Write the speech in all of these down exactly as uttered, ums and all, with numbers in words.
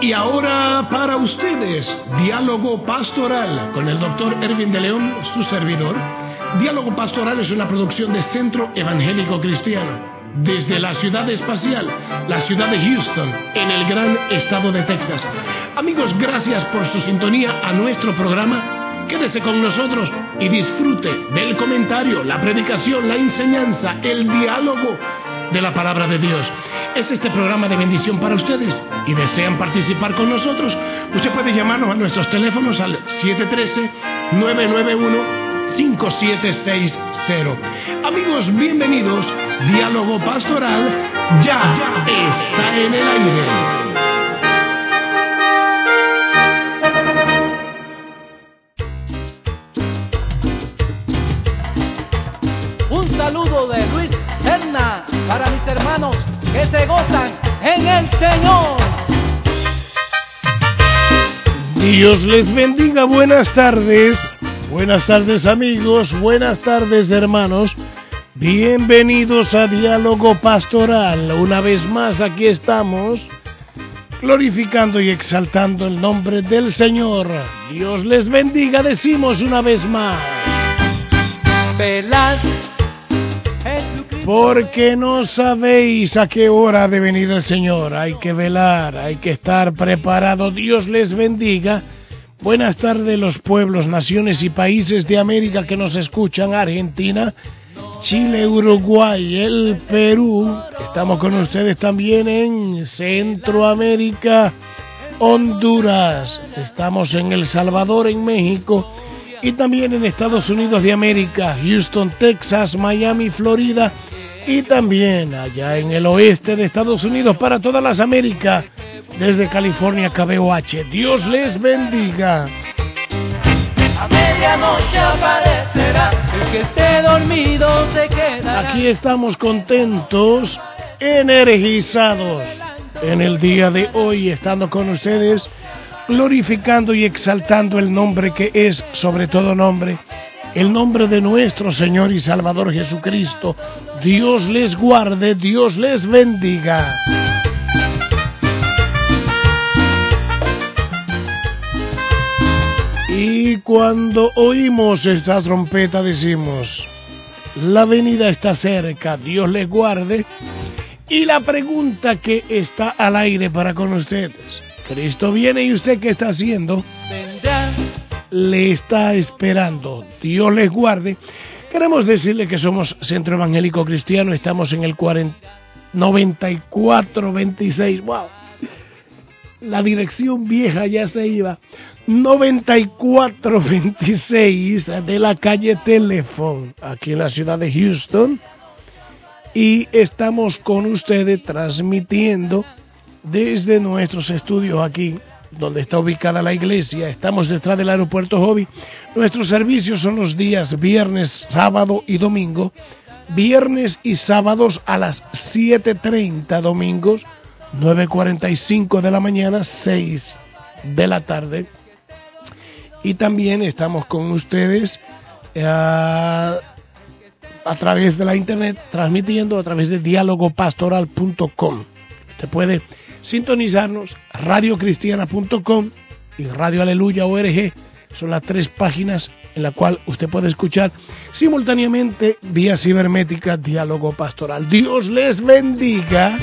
Y ahora para ustedes, Diálogo Pastoral con el doctor Erwin de León, su servidor. Diálogo Pastoral es una producción de Centro Evangélico Cristiano, desde la ciudad espacial, la ciudad de Houston, en el gran estado de Texas. Amigos, gracias por su sintonía a nuestro programa. Quédese con nosotros y disfrute del comentario, la predicación, la enseñanza, el diálogo de la palabra de Dios. Es este programa de bendición para ustedes y desean participar con nosotros. Usted puede llamarnos a nuestros teléfonos al siete uno tres, nueve nueve uno, cinco siete seis cero. Amigos, bienvenidos. Diálogo Pastoral ya, ya está en el aire. Un saludo de Luis Serna para mis hermanos que se gozan en el Señor. Dios les bendiga, buenas tardes, buenas tardes amigos, buenas tardes hermanos, bienvenidos a Diálogo Pastoral. Una vez más aquí estamos, glorificando y exaltando el nombre del Señor. Dios les bendiga, decimos una vez más. Velad, porque no sabéis a qué hora ha de venir el Señor. Hay que velar, hay que estar preparado. Dios les bendiga. Buenas tardes los pueblos, naciones y países de América que nos escuchan. Argentina, Chile, Uruguay, el Perú. Estamos con ustedes también en Centroamérica, Honduras. Estamos en El Salvador, en México. Y también en Estados Unidos de América, Houston, Texas, Miami, Florida, y también allá en el oeste de Estados Unidos para todas las Américas, desde California, K B O H. Dios les bendiga. A medianoche aparecerá, el que esté dormido se quedará. Aquí estamos contentos, energizados en el día de hoy, estando con ustedes, glorificando y exaltando el nombre que es sobre todo nombre, el nombre de nuestro Señor y Salvador Jesucristo. Dios les guarde, Dios les bendiga. Y cuando oímos esta trompeta decimos, la venida está cerca, Dios les guarde. Y la pregunta que está al aire para con ustedes, Cristo viene y usted ¿qué está haciendo? Vendrá. Le está esperando. Dios les guarde. Queremos decirle que somos Centro Evangélico Cristiano. Estamos en el cuarenta, noventa y cuatro veintiséis. Wow. La dirección vieja ya se iba. noventa y cuatro veintiséis de la calle Telephone, aquí en la ciudad de Houston. Y estamos con ustedes transmitiendo desde nuestros estudios aquí, donde está ubicada la iglesia. Estamos detrás del aeropuerto Hobby. Nuestros servicios son los días viernes, sábado y domingo. Viernes y sábados a las siete treinta, domingos nueve cuarenta y cinco de la mañana, seis de la tarde. Y también estamos con ustedes uh, a través de la internet, transmitiendo a través de diálogo pastoral punto com. Usted puede sintonizarnos, radio cristiana punto com y Radio Aleluya punto org. Son las tres páginas en las cuales usted puede escuchar simultáneamente vía cibernética Diálogo Pastoral. Dios les bendiga.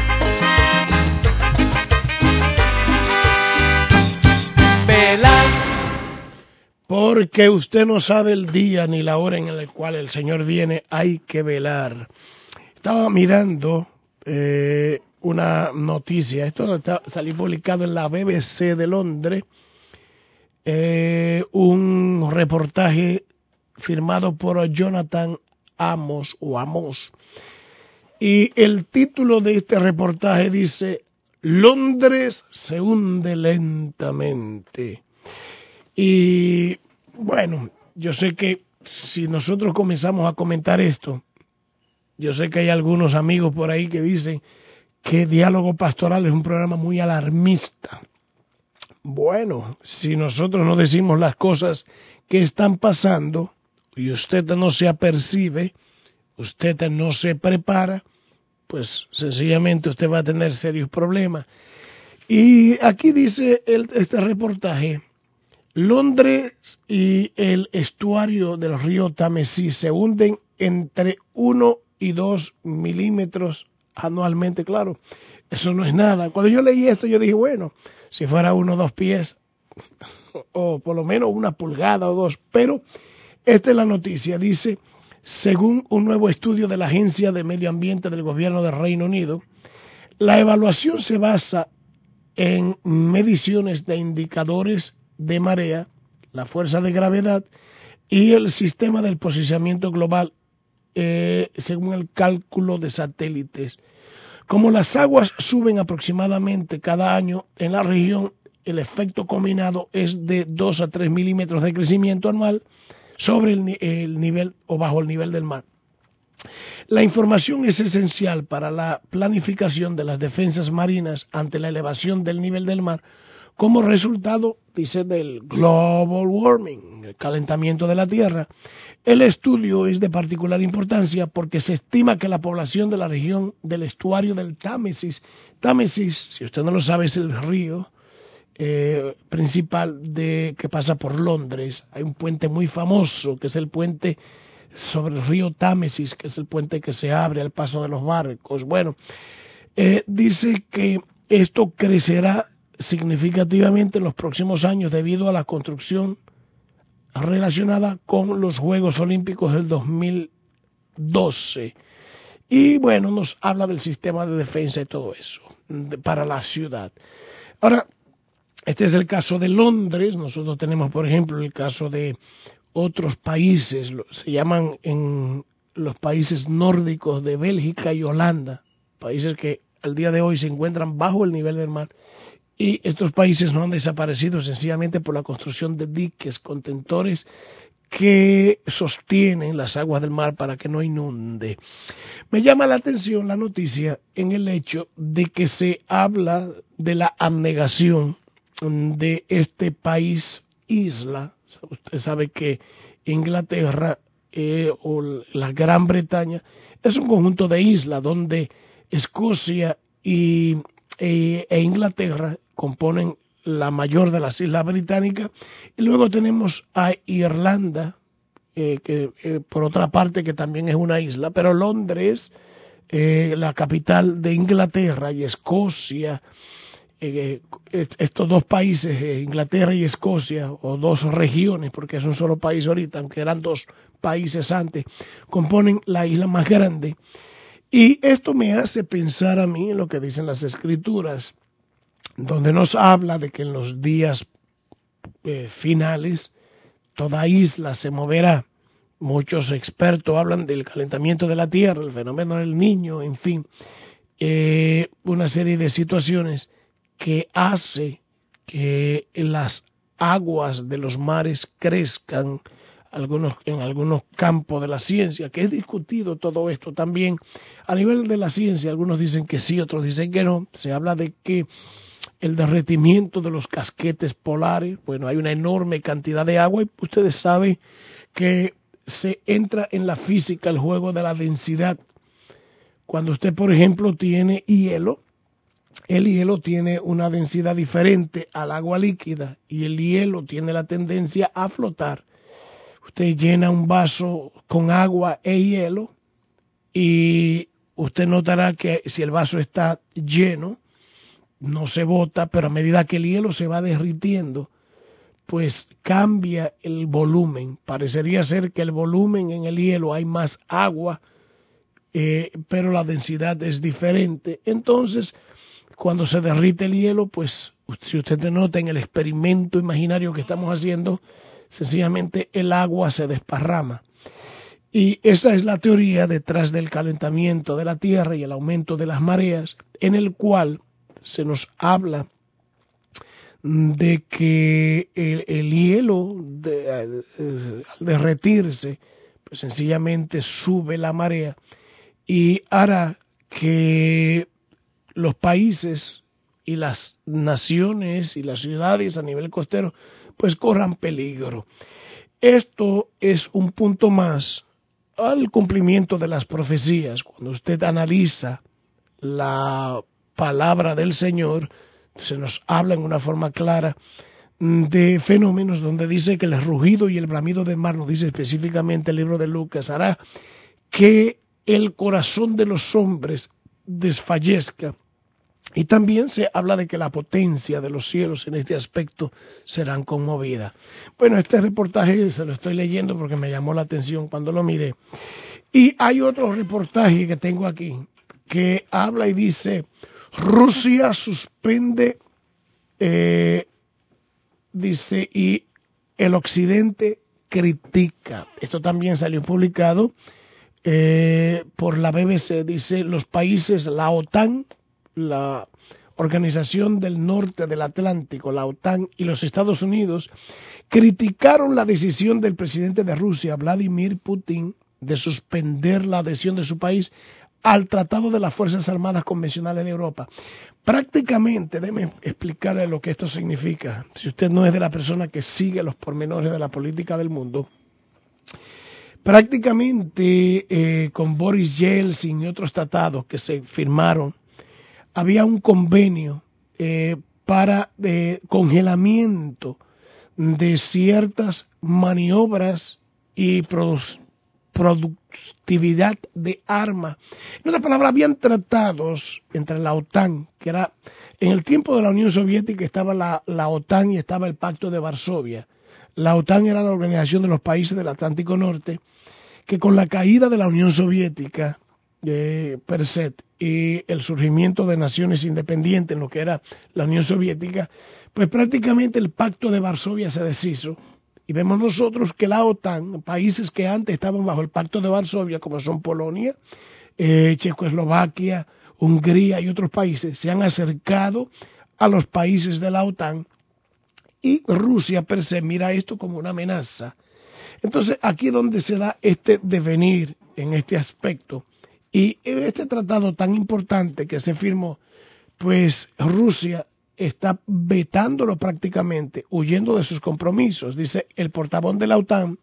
Velar. Porque usted no sabe el día ni la hora en el cual el Señor viene, hay que velar. Estaba mirando eh, una noticia, esto está, salió publicado en la B B C de Londres, eh, un reportaje firmado por Jonathan Amos o Amos, y el título de este reportaje dice: Londres se hunde lentamente. Y bueno, yo sé que si nosotros comenzamos a comentar esto, yo sé que hay algunos amigos por ahí que dicen que Diálogo Pastoral es un programa muy alarmista. Bueno, si nosotros no decimos las cosas que están pasando y usted no se apercibe, usted no se prepara, pues sencillamente usted va a tener serios problemas. Y aquí dice el, este reportaje, Londres y el estuario del río Támesis se hunden entre uno y dos milímetros anualmente. Claro, eso no es nada. Cuando yo leí esto, yo dije, bueno, si fuera uno o dos pies, o por lo menos una pulgada o dos, pero esta es la noticia. Dice, según un nuevo estudio de la Agencia de Medio Ambiente del Gobierno del Reino Unido, la evaluación se basa en mediciones de indicadores de marea, la fuerza de gravedad y el sistema del posicionamiento global eh, según el cálculo de satélites. Como las aguas suben aproximadamente cada año en la región, el efecto combinado es de dos a tres milímetros de crecimiento anual sobre el, el nivel o bajo el nivel del mar. La información es esencial para la planificación de las defensas marinas ante la elevación del nivel del mar como resultado, dice, del global warming, el calentamiento de la Tierra. El estudio es de particular importancia porque se estima que la población de la región del estuario del Támesis, Támesis, si usted no lo sabe, es el río eh, principal de que pasa por Londres. Hay un puente muy famoso que es el puente sobre el río Támesis, que es el puente que se abre al paso de los barcos. Bueno, eh, dice que esto crecerá significativamente en los próximos años debido a la construcción relacionada con los Juegos Olímpicos del dos mil doce. Y bueno, nos habla del sistema de defensa y todo eso de, para la ciudad. Ahora, este es el caso de Londres. Nosotros tenemos, por ejemplo, el caso de otros países, se llaman en los países nórdicos de Bélgica y Holanda, países que al día de hoy se encuentran bajo el nivel del mar, y estos países no han desaparecido sencillamente por la construcción de diques, contentores que sostienen las aguas del mar para que no inunde. Me llama la atención la noticia en el hecho de que se habla de la abnegación de este país isla. Usted sabe que Inglaterra eh, o la Gran Bretaña es un conjunto de islas donde Escocia y, e, e Inglaterra componen la mayor de las islas británicas, y luego tenemos a Irlanda, eh, que eh, por otra parte que también es una isla, pero Londres, eh, la capital de Inglaterra, y Escocia, Eh, estos dos países, eh, Inglaterra y Escocia, o dos regiones, porque es un solo país ahorita, aunque eran dos países antes, componen la isla más grande. Y esto me hace pensar a mí en lo que dicen las Escrituras, donde nos habla de que en los días eh, finales toda isla se moverá. Muchos expertos hablan del calentamiento de la tierra, el fenómeno del Niño, en fin, eh, una serie de situaciones que hace que las aguas de los mares crezcan algunos, en algunos campos de la ciencia, que es discutido todo esto también. A nivel de la ciencia, algunos dicen que sí, otros dicen que no. Se habla de que el derretimiento de los casquetes polares, bueno, hay una enorme cantidad de agua, y ustedes saben que se entra en la física el juego de la densidad. Cuando usted, por ejemplo, tiene hielo, el hielo tiene una densidad diferente al agua líquida, y el hielo tiene la tendencia a flotar. Usted llena un vaso con agua e hielo y usted notará que si el vaso está lleno, no se bota, pero a medida que el hielo se va derritiendo, pues cambia el volumen. Parecería ser que el volumen en el hielo hay más agua, eh, pero la densidad es diferente. Entonces, cuando se derrite el hielo, pues si usted nota en el experimento imaginario que estamos haciendo, sencillamente el agua se desparrama. Y esa es la teoría detrás del calentamiento de la Tierra y el aumento de las mareas, en el cual se nos habla de que el, el hielo de, al derretirse, pues sencillamente sube la marea y hará que los países y las naciones y las ciudades a nivel costero pues corran peligro. Esto es un punto más al cumplimiento de las profecías. Cuando usted analiza la palabra del Señor, se nos habla en una forma clara de fenómenos donde dice que el rugido y el bramido del mar, nos dice específicamente el libro de Lucas, hará que el corazón de los hombres desfallezca. Y también se habla de que la potencia de los cielos en este aspecto serán conmovidas. Bueno, este reportaje se lo estoy leyendo porque me llamó la atención cuando lo miré. Y hay otro reportaje que tengo aquí que habla y dice, Rusia suspende, eh, dice, y el occidente critica. Esto también salió publicado eh, por la B B C. Dice, los países, la OTAN, la Organización del Norte del Atlántico, la OTAN, y los Estados Unidos criticaron la decisión del presidente de Rusia, Vladimir Putin, de suspender la adhesión de su país al Tratado de las Fuerzas Armadas Convencionales de Europa. Prácticamente, déjeme explicarle lo que esto significa, si usted no es de la persona que sigue los pormenores de la política del mundo. Prácticamente eh, con Boris Yeltsin y otros tratados que se firmaron, había un convenio eh, para eh, congelamiento de ciertas maniobras y produ productividad de armas. En otras palabras, habían tratados entre la OTAN, que era, en el tiempo de la Unión Soviética estaba la, la OTAN y estaba el Pacto de Varsovia. La OTAN era la organización de los países del Atlántico Norte, que con la caída de la Unión Soviética, eh, per se, y el surgimiento de naciones independientes en lo que era la Unión Soviética, pues prácticamente el Pacto de Varsovia se deshizo. Y vemos nosotros que la OTAN, países que antes estaban bajo el Pacto de Varsovia, como son Polonia, eh, Checoslovaquia, Hungría y otros países, se han acercado a los países de la OTAN, y Rusia per se mira esto como una amenaza. Entonces aquí es donde se da este devenir en este aspecto. Y este tratado tan importante que se firmó, pues Rusia está vetándolo prácticamente, huyendo de sus compromisos. Dice el portavoz de la OTAN,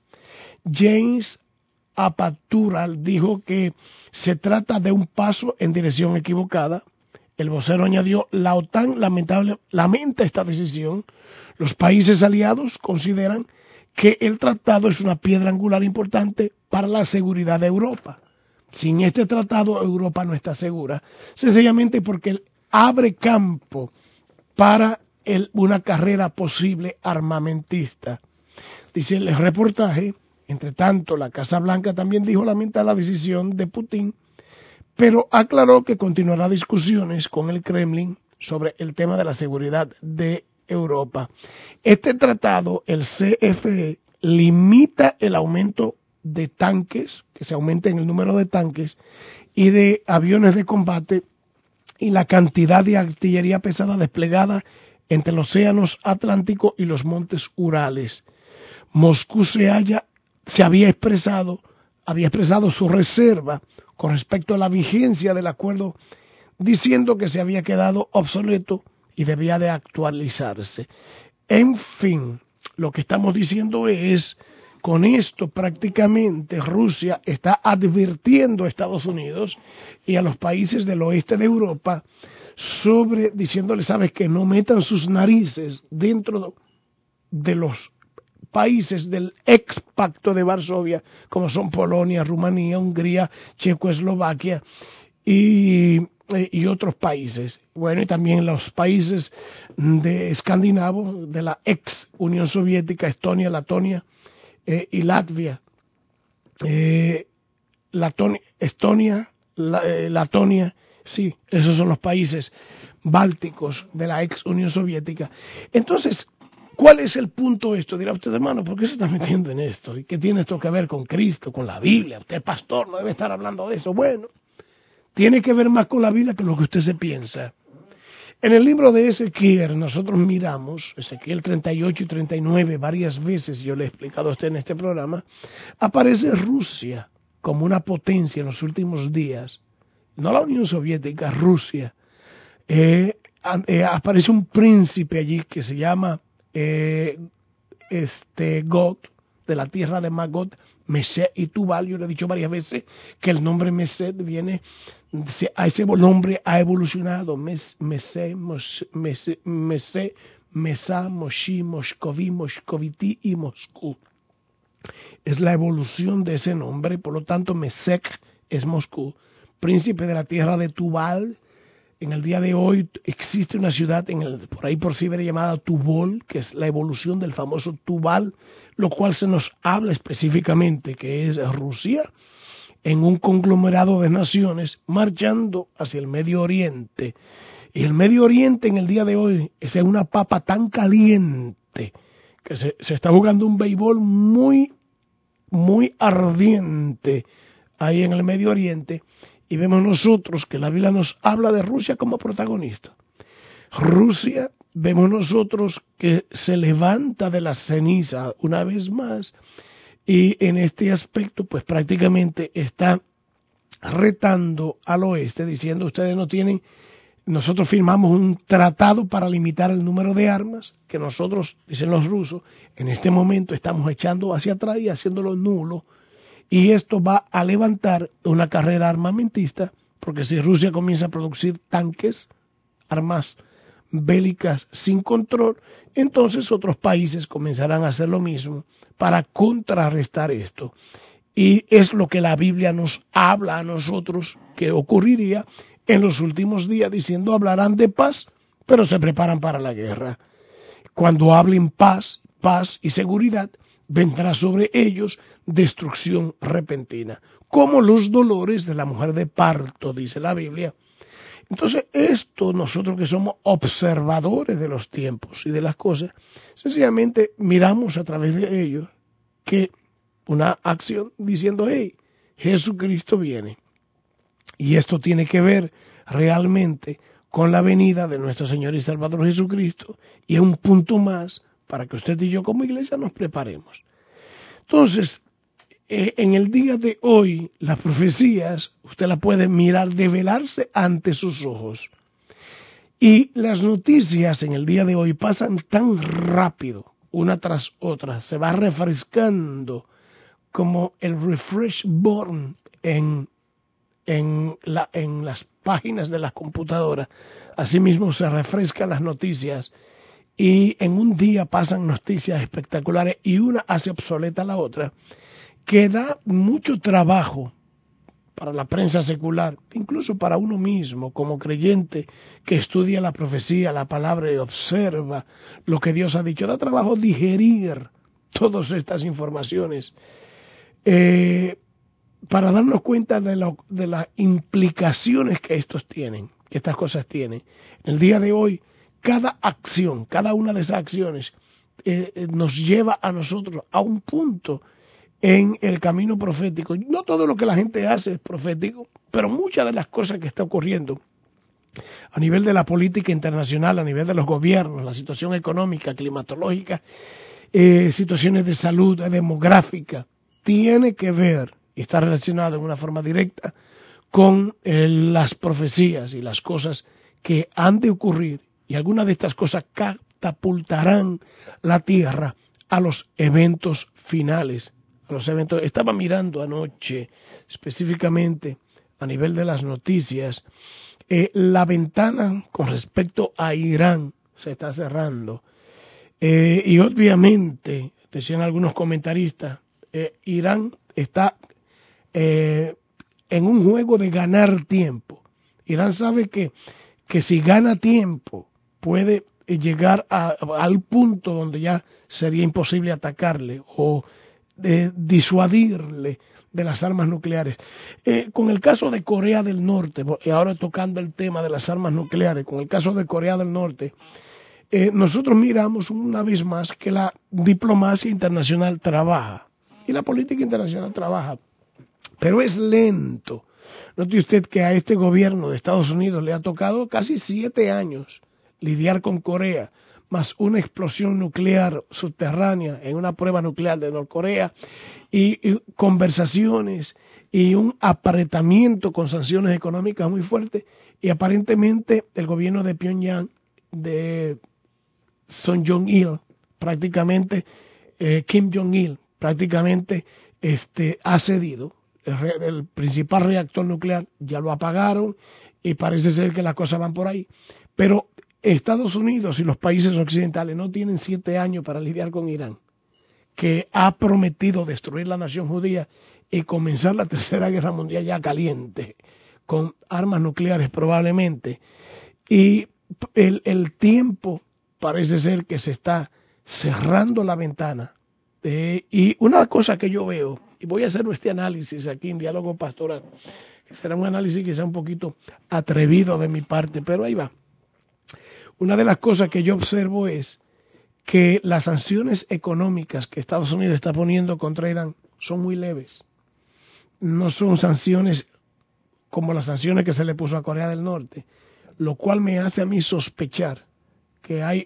James Apatural, dijo que se trata de un paso en dirección equivocada. El vocero añadió, la OTAN lamentable, lamenta esta decisión. Los países aliados consideran que el tratado es una piedra angular importante para la seguridad de Europa. Sin este tratado, Europa no está segura, sencillamente porque él abre campo para el, una carrera posible armamentista. Dice el reportaje, entre tanto, la Casa Blanca también dijo lamentar la decisión de Putin, pero aclaró que continuará discusiones con el Kremlin sobre el tema de la seguridad de Europa. Este tratado, el C F E, limita el aumento de tanques, que se aumente en el número de tanques y de aviones de combate y la cantidad de artillería pesada desplegada entre los océanos Atlántico y los montes Urales. Moscú se, haya, se había expresado, había expresado su reserva con respecto a la vigencia del acuerdo, diciendo que se había quedado obsoleto y debía de actualizarse. En fin, lo que estamos diciendo es, con esto prácticamente Rusia está advirtiendo a Estados Unidos y a los países del oeste de Europa sobre, diciéndoles, sabes, que no metan sus narices dentro de los países del ex Pacto de Varsovia, como son Polonia, Rumanía, Hungría, Checoslovaquia y, y otros países. Bueno, y también los países de escandinavos de la ex Unión Soviética, Estonia, Letonia, Eh, y Latvia, eh, Latonia, Estonia, la, eh, Letonia, sí, esos son los países bálticos de la ex Unión Soviética. Entonces, ¿cuál es el punto de esto? Dirá usted, hermano, ¿por qué se está metiendo en esto? ¿Y qué tiene esto que ver con Cristo, con la Biblia? Usted, pastor, no debe estar hablando de eso. Bueno, tiene que ver más con la Biblia que lo que usted se piensa. En el libro de Ezequiel nosotros miramos, Ezequiel treinta y ocho y treinta y nueve, varias veces, yo le he explicado a usted en este programa, aparece Rusia como una potencia en los últimos días, no la Unión Soviética, Rusia. Eh, eh, aparece un príncipe allí que se llama eh, este Gog, de la tierra de Magot, Mesed y Tubal. Yo le he dicho varias veces que el nombre Mesed viene, a ese nombre ha evolucionado. Mes, Mesed, Mesed, Mesed, Mesá, Moshi, Moscoví, Moscovití y Moscú. Es la evolución de ese nombre, por lo tanto Mesec es Moscú. Príncipe de la tierra de Tubal. En el día de hoy existe una ciudad en el, por ahí por Siberia llamada Tubol, que es la evolución del famoso Tubal, lo cual se nos habla específicamente que es Rusia, en un conglomerado de naciones marchando hacia el Medio Oriente. Y el Medio Oriente en el día de hoy es una papa tan caliente que se, se está jugando un béisbol muy, muy ardiente ahí en el Medio Oriente. Y vemos nosotros que la Biblia nos habla de Rusia como protagonista. Rusia, vemos nosotros que se levanta de la ceniza una vez más y en este aspecto pues prácticamente está retando al oeste diciendo ustedes no tienen, nosotros firmamos un tratado para limitar el número de armas que nosotros, dicen los rusos, en este momento estamos echando hacia atrás y haciéndolo nulo. Y esto va a levantar una carrera armamentista, porque si Rusia comienza a producir tanques, armas bélicas sin control, entonces otros países comenzarán a hacer lo mismo para contrarrestar esto. Y es lo que la Biblia nos habla a nosotros que ocurriría en los últimos días, diciendo hablarán de paz, pero se preparan para la guerra. Cuando hablen paz, paz y seguridad, vendrá sobre ellos destrucción repentina, como los dolores de la mujer de parto, dice la Biblia. Entonces, esto nosotros que somos observadores de los tiempos y de las cosas, sencillamente miramos a través de ellos que una acción diciendo, hey, Jesucristo viene. Y esto tiene que ver realmente con la venida de nuestro Señor y Salvador Jesucristo, y es un punto más para que usted y yo como iglesia nos preparemos. Entonces, eh, en el día de hoy, las profecías, usted las puede mirar, develarse ante sus ojos. Y las noticias en el día de hoy pasan tan rápido, una tras otra, se va refrescando como el refresh button en, en, la, en las páginas de las computadoras. Asimismo se refrescan las noticias. Y en un día pasan noticias espectaculares y una hace obsoleta a la otra, que da mucho trabajo para la prensa secular, incluso para uno mismo como creyente que estudia la profecía, la palabra y observa lo que Dios ha dicho. Da trabajo digerir todas estas informaciones eh, para darnos cuenta de, lo, de las implicaciones que estos tienen, que estas cosas tienen. En el día de hoy, cada acción, cada una de esas acciones eh, nos lleva a nosotros a un punto en el camino profético. No todo lo que la gente hace es profético, pero muchas de las cosas que está ocurriendo a nivel de la política internacional, a nivel de los gobiernos, la situación económica, climatológica, eh, situaciones de salud, demográfica, tiene que ver y está relacionado de una forma directa con eh, las profecías y las cosas que han de ocurrir. Y algunas de estas cosas catapultarán la tierra a los eventos finales. A los eventos. Estaba mirando anoche, específicamente a nivel de las noticias, eh, la ventana con respecto a Irán se está cerrando. Eh, y obviamente, decían algunos comentaristas, eh, Irán está eh, en un juego de ganar tiempo. Irán sabe que, que si gana tiempo, puede llegar a, al punto donde ya sería imposible atacarle o de disuadirle de las armas nucleares. Eh, con el caso de Corea del Norte, y ahora tocando el tema de las armas nucleares, con el caso de Corea del Norte, eh, nosotros miramos una vez más que la diplomacia internacional trabaja y la política internacional trabaja, pero es lento. Note usted que a este gobierno de Estados Unidos le ha tocado casi siete años lidiar con Corea, más una explosión nuclear subterránea en una prueba nuclear de Norcorea y, y conversaciones y un apretamiento con sanciones económicas muy fuertes, y aparentemente el gobierno de Pyongyang, de Son Jong-il, prácticamente eh, Kim Jong-il, prácticamente este, ha cedido. El, re, el principal reactor nuclear ya lo apagaron y parece ser que las cosas van por ahí. Pero Estados Unidos y los países occidentales no tienen siete años para lidiar con Irán, que ha prometido destruir la nación judía y comenzar la tercera guerra mundial ya caliente, con armas nucleares probablemente. Y el, el tiempo parece ser que se está cerrando la ventana. Eh, y una cosa que yo veo, y voy a hacer este análisis aquí en Diálogo Pastoral, será un análisis quizá un poquito atrevido de mi parte, pero ahí va. Una de las cosas que yo observo es que las sanciones económicas que Estados Unidos está poniendo contra Irán son muy leves. No son sanciones como las sanciones que se le puso a Corea del Norte, lo cual me hace a mí sospechar que hay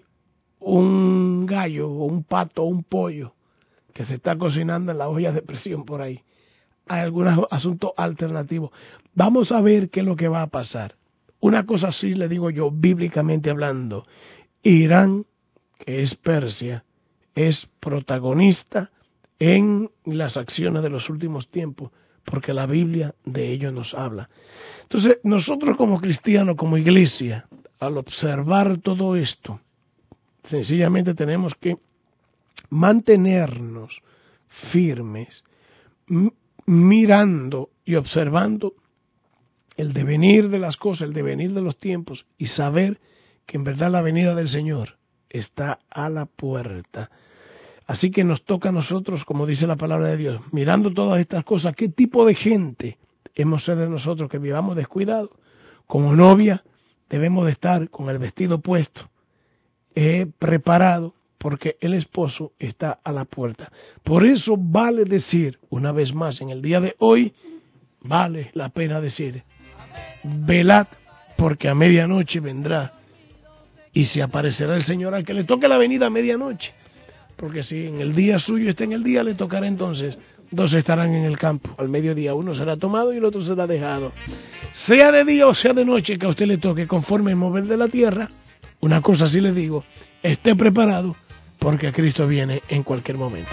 un gallo o un pato o un pollo que se está cocinando en la olla de presión por ahí. Hay algunos asuntos alternativos. Vamos a ver qué es lo que va a pasar. Una cosa sí le digo yo, bíblicamente hablando, Irán, que es Persia, es protagonista en las acciones de los últimos tiempos, porque la Biblia de ello nos habla. Entonces, nosotros como cristianos, como iglesia, al observar todo esto, sencillamente tenemos que mantenernos firmes, mirando y observando el devenir de las cosas, el devenir de los tiempos, y saber que en verdad la venida del Señor está a la puerta. Así que nos toca a nosotros, como dice la palabra de Dios, mirando todas estas cosas, ¿qué tipo de gente hemos de ser nosotros que vivamos descuidados? Como novia debemos de estar con el vestido puesto, eh, preparado, porque el esposo está a la puerta. Por eso vale decir, una vez más en el día de hoy, vale la pena decir, velad, porque a medianoche vendrá y se aparecerá el Señor al que le toque la venida a medianoche. Porque si en el día suyo está en el día, le tocará entonces, dos estarán en el campo. Al mediodía uno será tomado y el otro será dejado. Sea de día o sea de noche que a usted le toque, conforme el mover de la tierra, una cosa sí le digo, esté preparado, porque Cristo viene en cualquier momento.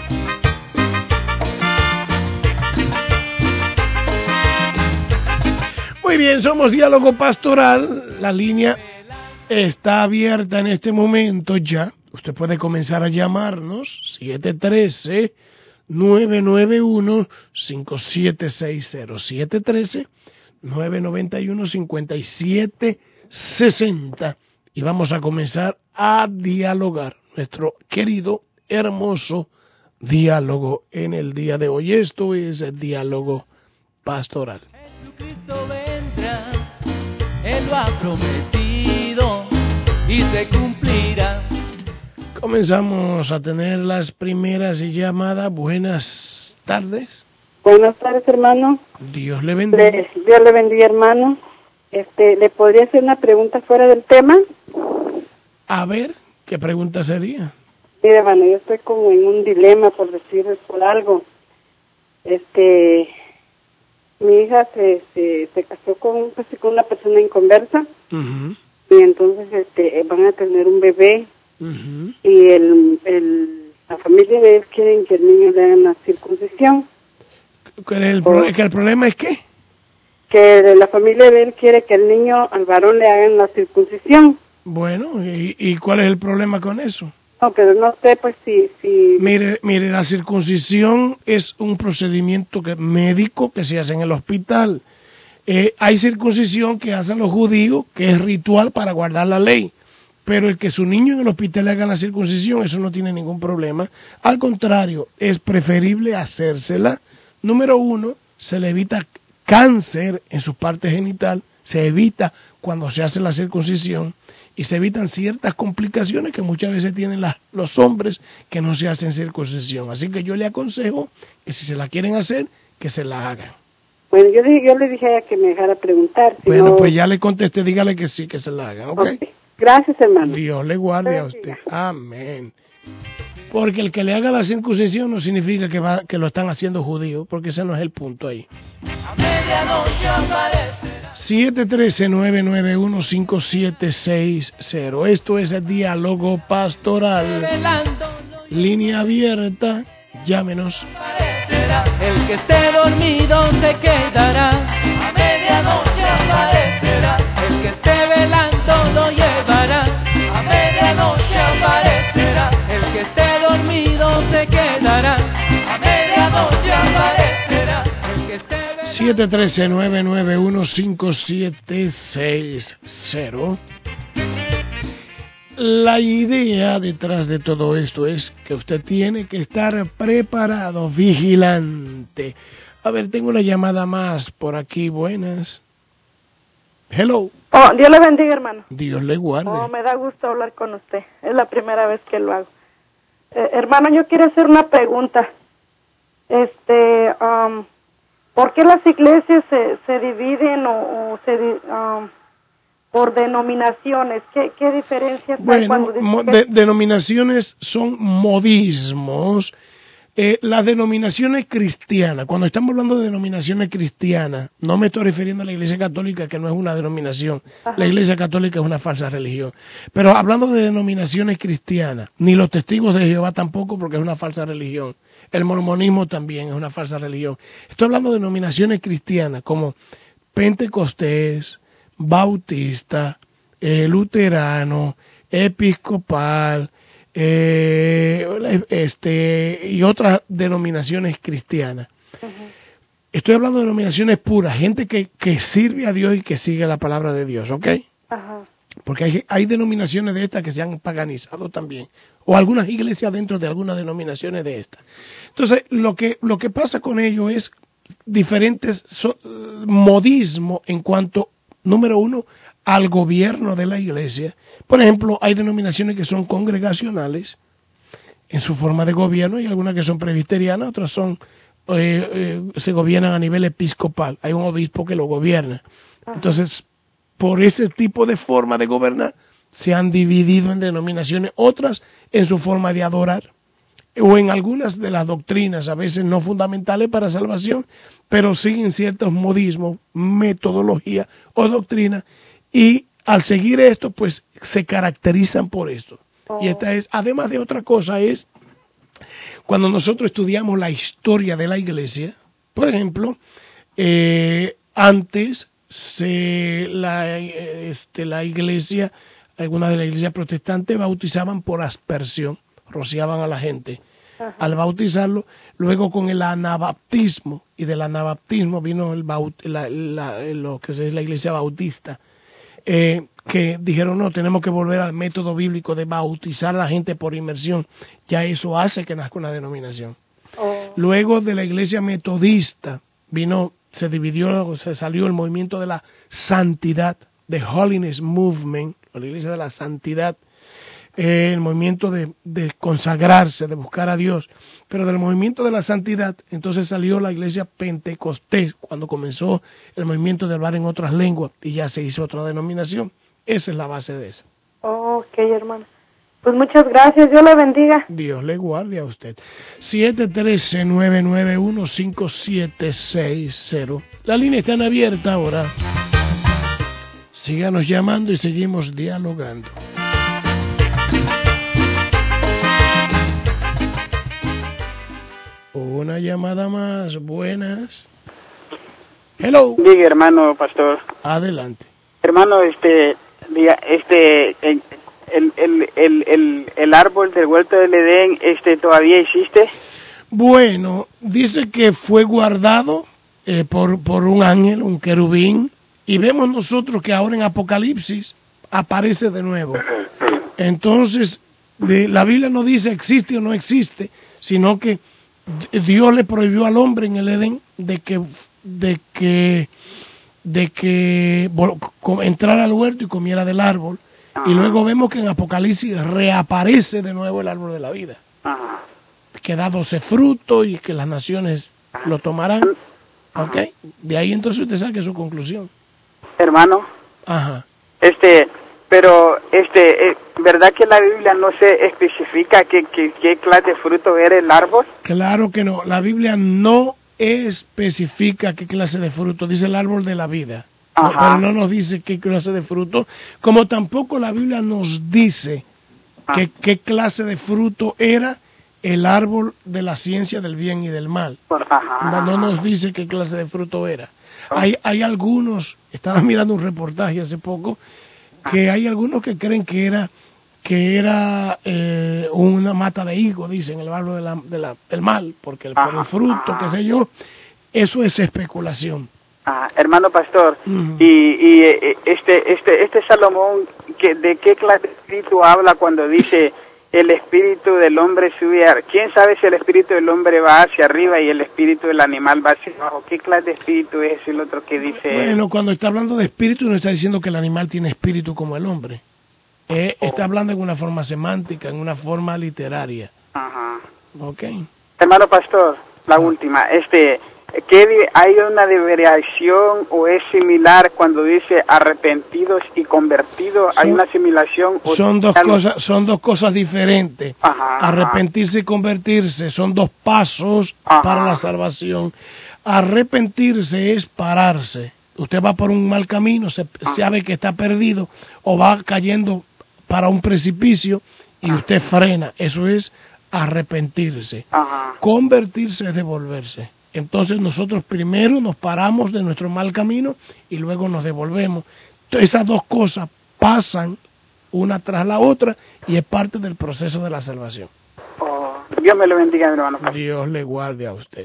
Muy bien, somos Diálogo Pastoral. La línea está abierta en este momento ya. Usted puede comenzar a llamarnos siete uno tres, nueve nueve uno, cinco siete seis cero, siete uno tres, nueve nueve uno, cinco siete seis cero, y vamos a comenzar a dialogar nuestro querido, hermoso diálogo en el día de hoy. Esto es el Diálogo Pastoral. Jesucristo vendrá, Él lo ha prometido y se cumplirá. Comenzamos a tener las primeras llamadas. Buenas tardes. Buenas tardes, hermano. Dios le bendiga. Le, Dios le bendiga, hermano. Este, ¿le podría hacer una pregunta fuera del tema? A ver, ¿qué pregunta sería? Mire, hermano, yo estoy como en un dilema, por decir por algo. Este, mi hija se se, se casó con, pues, con una persona inconversa, uh-huh. Y entonces este van a tener un bebé. Uh-huh. Y el, el, la familia de él quieren que el niño le hagan la circuncisión. ¿Que el, pro, ¿Que el problema es qué? Que la familia de él quiere que el niño, al varón, le hagan la circuncisión. Bueno, ¿y, y cuál es el problema con eso? No, pero no sé, pues, si... si... Mire, mire, la circuncisión es un procedimiento que, médico que se hace en el hospital. Eh, hay circuncisión que hacen los judíos, que es ritual para guardar la ley. Pero el que su niño en el hospital le haga la circuncisión, eso no tiene ningún problema. Al contrario, es preferible hacérsela. Número uno, se le evita cáncer en su parte genital, se evita cuando se hace la circuncisión y se evitan ciertas complicaciones que muchas veces tienen la, los hombres que no se hacen circuncisión. Así que yo le aconsejo que si se la quieren hacer, que se la hagan. Bueno, yo, yo le dije a ella que me dejara preguntar. Si bueno, no... pues ya le contesté, dígale que sí, que se la hagan, ¿ok? Okay. Gracias, hermano. Dios le guarde a usted. Amén. Porque el que le haga la circuncisión no significa que va que lo están haciendo judío, porque ese no es el punto ahí. siete uno tres, nueve nueve uno, cinco siete seis cero. Esto es el Diálogo Pastoral. Línea abierta. Llámenos. aparecerá. El que esté dormido se quedará, a medianoche aparecerá. El que esté velando lo llevará, a medianoche aparecerá. El que esté dormido se quedará, a medianoche aparecerá. El que esté velando... siete uno tres, nueve nueve uno, cinco siete seis cero. La idea detrás de todo esto es que usted tiene que estar preparado, vigilante. A ver, tengo una llamada más por aquí. Buenas. Hello. Oh, Dios le bendiga, hermano. Dios le guarde. Oh, me da gusto hablar con usted. Es la primera vez que lo hago. Eh, hermano, yo quiero hacer una pregunta. Este, um, ¿por qué las iglesias se, se dividen o, o se um, por denominaciones? ¿Qué, qué diferencias hay bueno, cuando dicen de, denominaciones son modismos. Eh, las denominaciones cristianas, cuando estamos hablando de denominaciones cristianas, no me estoy refiriendo a la Iglesia Católica, que no es una denominación. Ajá. La Iglesia Católica es una falsa religión. Pero hablando de denominaciones cristianas, ni los testigos de Jehová tampoco, porque es una falsa religión. El mormonismo también es una falsa religión. Estoy hablando de denominaciones cristianas como Pentecostés, Bautista, eh, Luterano, Episcopal, eh, este y otras denominaciones cristianas. Uh-huh. Estoy hablando de denominaciones puras, gente que, que sirve a Dios y que sigue la palabra de Dios, ¿ok? Uh-huh. Porque hay, hay denominaciones de estas que se han paganizado también, o algunas iglesias dentro de algunas denominaciones de estas. Entonces, lo que lo que pasa con ello es diferentes so, modismos en cuanto, número uno, al gobierno de la iglesia. Por ejemplo, hay denominaciones que son congregacionales en su forma de gobierno, y algunas que son presbiterianas, otras son eh, eh, se gobiernan a nivel episcopal. Hay un obispo que lo gobierna. Entonces, por ese tipo de forma de gobernar, se han dividido en denominaciones, otras en su forma de adorar, o en algunas de las doctrinas, a veces no fundamentales para salvación, pero siguen ciertos modismos, metodología o doctrina, y al seguir esto, pues se caracterizan por esto. Oh. Y esta es, además de otra cosa, es cuando nosotros estudiamos la historia de la iglesia. Por ejemplo, eh, antes se la, este, la iglesia, algunas de las iglesias protestantes bautizaban por aspersión, rociaban a la gente. Ajá. Al bautizarlo, luego con el anabaptismo, y del anabaptismo vino el baut, la, la, lo que es la iglesia bautista, eh, que dijeron, no, tenemos que volver al método bíblico de bautizar a la gente por inmersión. Ya eso hace que nazca una denominación. Oh. Luego de la iglesia metodista vino, se dividió, se salió el movimiento de la santidad, de Holiness Movement, la iglesia de la santidad, eh, el movimiento de, de consagrarse, de buscar a Dios. Pero del movimiento de la santidad, entonces salió la iglesia Pentecostés, cuando comenzó el movimiento de hablar en otras lenguas, y ya se hizo otra denominación. Esa es la base de eso. Oh, ok, hermano. Pues muchas gracias, Dios le bendiga. Dios le guarde a usted. siete uno tres, nueve nueve uno, cinco siete seis cero. La línea está abierta ahora. Síganos llamando y seguimos dialogando. Una llamada más. Buenas. Hello. Diga, hermano pastor. Adelante. Hermano, este, diga, este, el, el, el, el, el árbol del huerto del Edén, este, ¿todavía existe? Bueno, dice que fue guardado eh, por, por un ángel, un querubín, y vemos nosotros que ahora en Apocalipsis aparece de nuevo. Entonces, de, la Biblia no dice existe o no existe, sino que Dios le prohibió al hombre en el Edén de que de que de que entrara al huerto y comiera del árbol. Ajá. Y luego vemos que en Apocalipsis reaparece de nuevo el árbol de la vida. Ajá. Que da doce frutos y que las naciones lo tomarán. ¿Ok? De ahí entonces usted saque su conclusión. Hermano. Ajá. Este, pero, este, eh, ¿verdad que la Biblia no se especifica qué, qué, qué clase de fruto era el árbol? Claro que no. La Biblia no especifica qué clase de fruto. Dice el árbol de la vida. No, pero no nos dice qué clase de fruto. Como tampoco la Biblia nos dice qué, qué clase de fruto era el árbol de la ciencia del bien y del mal. Ajá. No nos dice qué clase de fruto era. Hay, hay algunos, estaba mirando un reportaje hace poco, que hay algunos que creen que era que era eh, una mata de higo, dicen, el árbol de la, de la, del mal, porque el, por el fruto, qué sé yo, eso es especulación. Ah, hermano pastor, Uh-huh. y, y eh, este este este Salomón, que, ¿de qué clase de espíritu habla cuando dice el espíritu del hombre sube a... ¿Quién sabe si el espíritu del hombre va hacia arriba y el espíritu del animal va hacia abajo? ¿Qué clase de espíritu es el otro que dice...? Bueno, cuando está hablando de espíritu no está diciendo que el animal tiene espíritu como el hombre. Eh, Oh. Está hablando en una forma semántica, en una forma literaria. Ajá. ¿Ok? Hermano pastor, la última, este... ¿Qué di- ¿Hay una variación o es similar cuando dice arrepentidos y convertidos? ¿Hay Son- una asimilación? O Son dos tal- cosas, son dos cosas diferentes. Ajá, ajá. Arrepentirse y convertirse son dos pasos Ajá. para la salvación. Arrepentirse es pararse. Usted va por un mal camino, se sabe que está perdido o va cayendo para un precipicio y usted frena. Eso es arrepentirse. Ajá. Convertirse es devolverse. Entonces nosotros primero nos paramos de nuestro mal camino y luego nos devolvemos. Entonces esas dos cosas pasan una tras la otra y es parte del proceso de la salvación. Oh, Dios me lo bendiga, mi hermano. Dios le guarde a usted.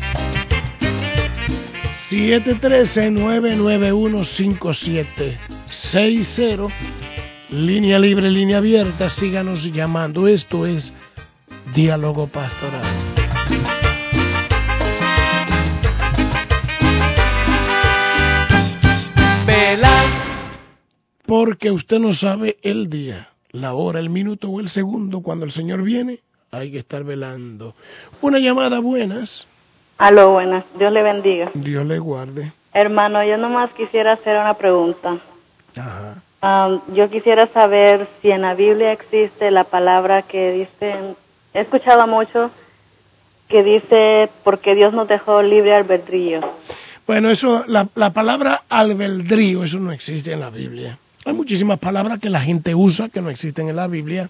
siete uno tres, nueve nueve uno, cinco siete seis cero, línea libre, línea abierta, síganos llamando. Esto es Diálogo Pastoral. Velar. Porque usted no sabe el día, la hora, el minuto o el segundo cuando el Señor viene, hay que estar velando. Una llamada, buenas. Aló, buenas. Dios le bendiga. Dios le guarde. Hermano, yo nomás quisiera hacer una pregunta. Ajá. Um, yo quisiera saber si en la Biblia existe la palabra que dice, he escuchado mucho que dice, porque Dios nos dejó libre albedrío. Bueno, eso, la, la palabra albedrío, eso no existe en la Biblia. Hay muchísimas palabras que la gente usa que no existen en la Biblia.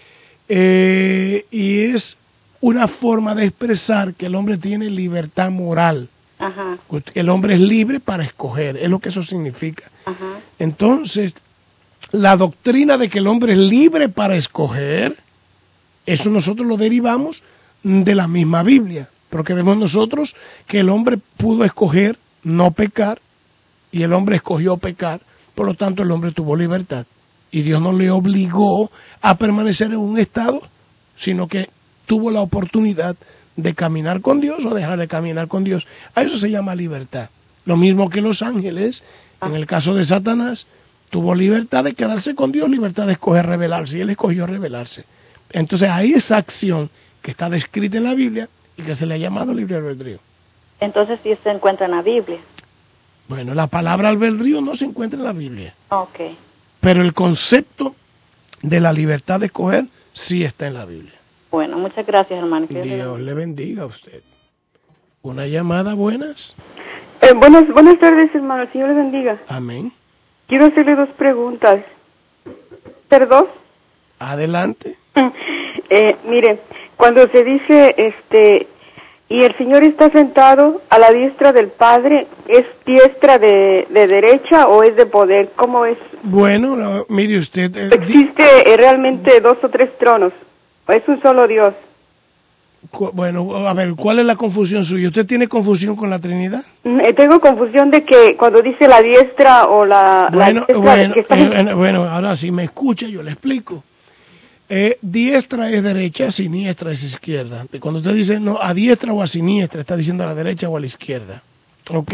Eh, y es una forma de expresar que el hombre tiene libertad moral. Ajá, El hombre es libre para escoger, es lo que eso significa. ajá, Entonces, la doctrina de que el hombre es libre para escoger, eso nosotros lo derivamos de la misma Biblia, porque vemos nosotros que el hombre pudo escoger no pecar y el hombre escogió pecar, por lo tanto el hombre tuvo libertad y Dios no le obligó a permanecer en un estado, sino que tuvo la oportunidad de caminar con Dios o dejar de caminar con Dios. A eso se llama libertad. Lo mismo que los ángeles, en el caso de Satanás, tuvo libertad de quedarse con Dios, libertad de escoger rebelarse, y él escogió rebelarse. Entonces hay esa acción que está descrita en la Biblia y que se le ha llamado libre albedrío. entonces sí se encuentra en la Biblia. Bueno, la palabra albedrío no se encuentra en la Biblia, Ok, pero el concepto de la libertad de escoger sí está en la Biblia. bueno, muchas gracias, hermano. Que Dios le Dios bendiga. le bendiga a usted. Una llamada, buenas. Eh, buenas, buenas tardes, hermano. El Señor le bendiga. Amén. Quiero hacerle dos preguntas. ¿Ser dos? Adelante. Eh, mire, cuando se dice, este, y el Señor está sentado a la diestra del Padre, ¿es diestra de, de derecha o es de poder? ¿Cómo es? Bueno, no, mire usted. eh, di- ¿Existe eh, realmente dos o tres tronos? ¿O es un solo Dios? cu- bueno, a ver, ¿cuál es la confusión suya? ¿Usted tiene confusión con la Trinidad? Mm, eh, Tengo confusión de que cuando dice la diestra o la, la Bueno, diestra bueno, que está... eh, bueno, bueno, ahora si me escucha yo le explico. Eh, diestra es derecha, siniestra es izquierda. Cuando usted dice no a diestra o a siniestra, está diciendo a la derecha o a la izquierda. ¿Ok?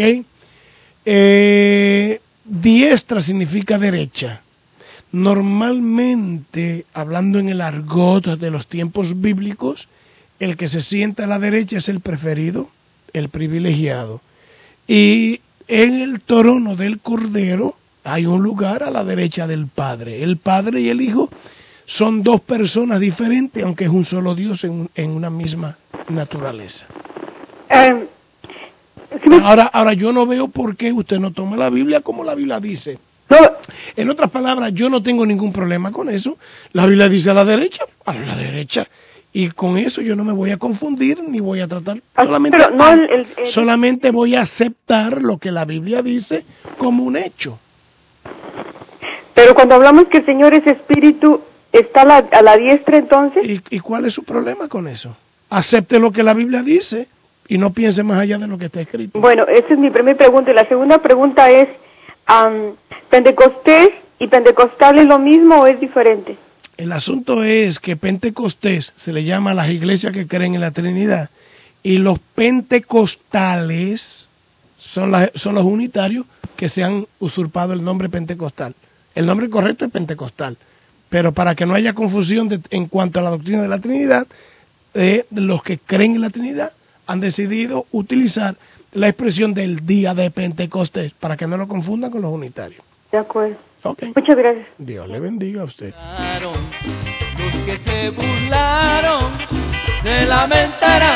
Eh, diestra significa derecha. Normalmente, hablando en el argot de los tiempos bíblicos, el que se sienta a la derecha es el preferido, el privilegiado. Y en el trono del Cordero hay un lugar a la derecha del Padre. El Padre y el Hijo son dos personas diferentes, aunque es un solo Dios en, en una misma naturaleza. Eh, ¿sí me- Ahora, ahora yo no veo por qué usted no toma la Biblia como la Biblia dice. no, En otras palabras, yo no tengo ningún problema con eso. La Biblia dice a la derecha, a la derecha. Y con eso yo no me voy a confundir ni voy a tratar. Ah, solamente, pero no el, el, el... solamente voy a aceptar lo que la Biblia dice como un hecho. Pero cuando hablamos que el Señor es espíritu, ¿está a la, a la diestra entonces? ¿Y, ¿Y cuál es su problema con eso? Acepte lo que la Biblia dice y no piense más allá de lo que está escrito. Bueno, esa es mi primera pregunta. Y la segunda pregunta es, um, ¿Pentecostés y Pentecostal es lo mismo o es diferente? El asunto es que Pentecostés se le llama a las iglesias que creen en la Trinidad y los pentecostales son, la, son los unitarios que se han usurpado el nombre pentecostal. El nombre correcto es pentecostal, pero para que no haya confusión de, en cuanto a la doctrina de la Trinidad, eh, los que creen en la Trinidad han decidido utilizar la expresión del día de Pentecostés para que no lo confundan con los unitarios. De acuerdo. Okay. Muchas gracias. Dios le bendiga a usted. Los que se burlaron se lamentarán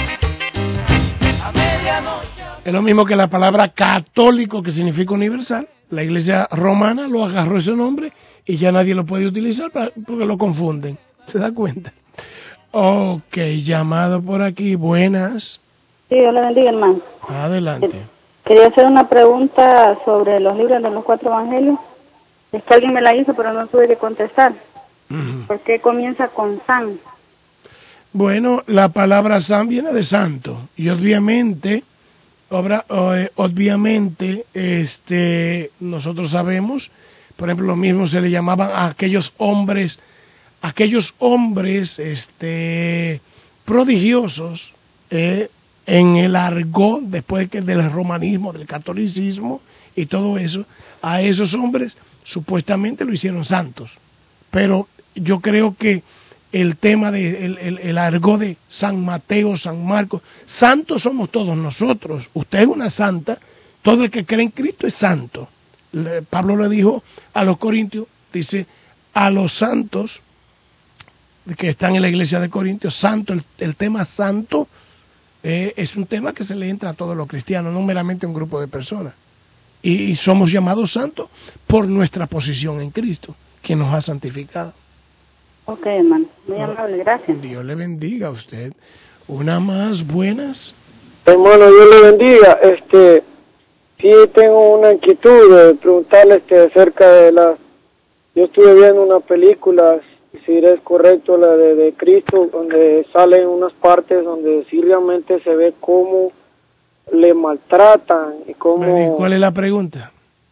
a medianoche. Es lo mismo que la palabra católico, que significa universal. La iglesia romana lo agarró ese nombre y ya nadie lo puede utilizar para, porque lo confunden. ¿Se da cuenta? Ok, llamado por aquí. Buenas. Sí, Dios le bendiga, hermano. Adelante. Quería hacer una pregunta sobre los libros de los cuatro evangelios. Es que alguien me la hizo, pero no tuve que contestar. Uh-huh. ¿Por qué comienza con San? Bueno, la palabra San viene de santo. Y obviamente, obra, eh, obviamente, este, nosotros sabemos, por ejemplo, lo mismo se le llamaban a aquellos hombres, aquellos hombres, este, prodigiosos, eh, en el argot, después que del romanismo, del catolicismo y todo eso, a esos hombres supuestamente lo hicieron santos. Pero yo creo que el tema de el, el, el argot de San Mateo, San Marcos, santos somos todos nosotros. Usted es una santa, todo el que cree en Cristo es santo. Le, Pablo le dijo a los corintios, dice, a los santos que están en la iglesia de Corintios, santo, el, el tema santo eh, es un tema que se le entra a todos los cristianos, no meramente a un grupo de personas. Y somos llamados santos por nuestra posición en Cristo, que nos ha santificado. Ok, hermano. Muy amable, gracias. Dios le bendiga a usted. Una más, buenas. Hermano, Dios le bendiga. Este, sí tengo una inquietud de preguntarle este, acerca de la... Yo estuve viendo una película, si es correcto, la de, de Cristo, donde salen unas partes donde sí realmente se ve cómo le maltratan y cómo... ¿Cuál es la pregunta?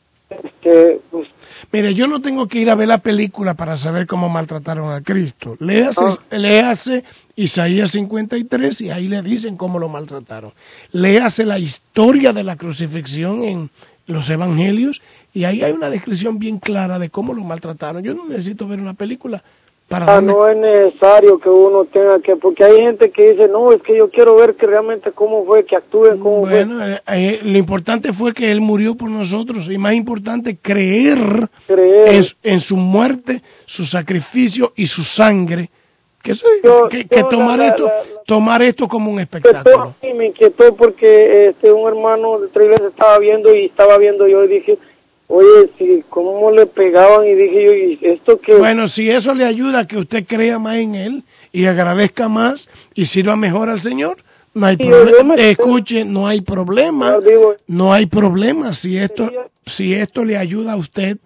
Este, pues, Mire, yo no tengo que ir a ver la película para saber cómo maltrataron a Cristo. Léase, ah. léase Isaías cincuenta y tres y ahí le dicen cómo lo maltrataron. Léase la historia de la crucifixión en los evangelios y ahí hay una descripción bien clara de cómo lo maltrataron. Yo no necesito ver una película para... Ah, no es necesario que uno tenga que... Porque hay gente que dice, no, es que yo quiero ver que realmente cómo fue, que actúen cómo bueno, fue. Eh, eh, lo importante fue que Él murió por nosotros y más importante, creer, creer. En, en su muerte, su sacrificio y su sangre. Que, yo, que, que yo tomar, la, esto, la, la, tomar esto como un espectáculo. Sí, me inquietó porque este un hermano de otra iglesia estaba viendo y estaba viendo yo y dije... Oye, si cómo le pegaban y dije yo, ¿y esto qué? Bueno, si eso le ayuda a que usted crea más en Él y agradezca más y sirva mejor al Señor, no hay problema. Escuche, no hay problema, no hay problema. Si esto, si esto le ayuda a usted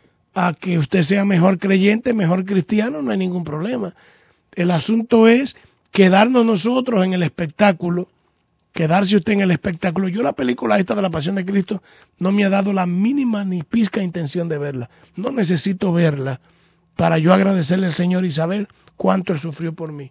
a que usted sea mejor creyente, mejor cristiano, no hay ningún problema. El asunto es quedarnos nosotros en el espectáculo, quedarse usted en el espectáculo. Yo la película esta de la Pasión de Cristo no me ha dado la mínima ni pizca intención de verla. No necesito verla para yo agradecerle al Señor y saber cuánto Él sufrió por mí.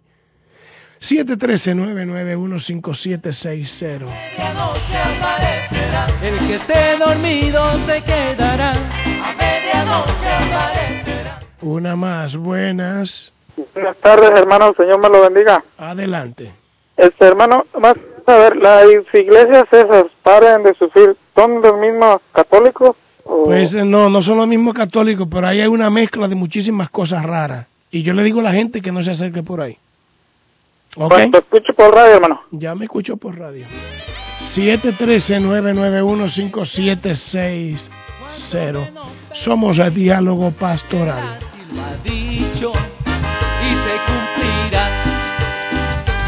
siete uno tres, nueve nueve uno, cinco siete seis cero. Medianoche aparecerá, el que esté dormido se quedará. A medianoche aparecerá. Una más, buenas. Buenas tardes, hermano, el Señor me lo bendiga. Adelante. Este hermano, más a ver, las iglesias esas, paren de sufrir, ¿son los mismos católicos? O... Pues no, no son los mismos católicos, pero ahí hay una mezcla de muchísimas cosas raras. Y yo le digo a la gente que no se acerque por ahí. ¿Ok? Pues te escucho por radio, hermano. Ya me escucho por radio. siete uno tres, nueve nueve uno, cinco siete seis cero. Somos el Diálogo Pastoral. Lo ha dicho y se cumplirá.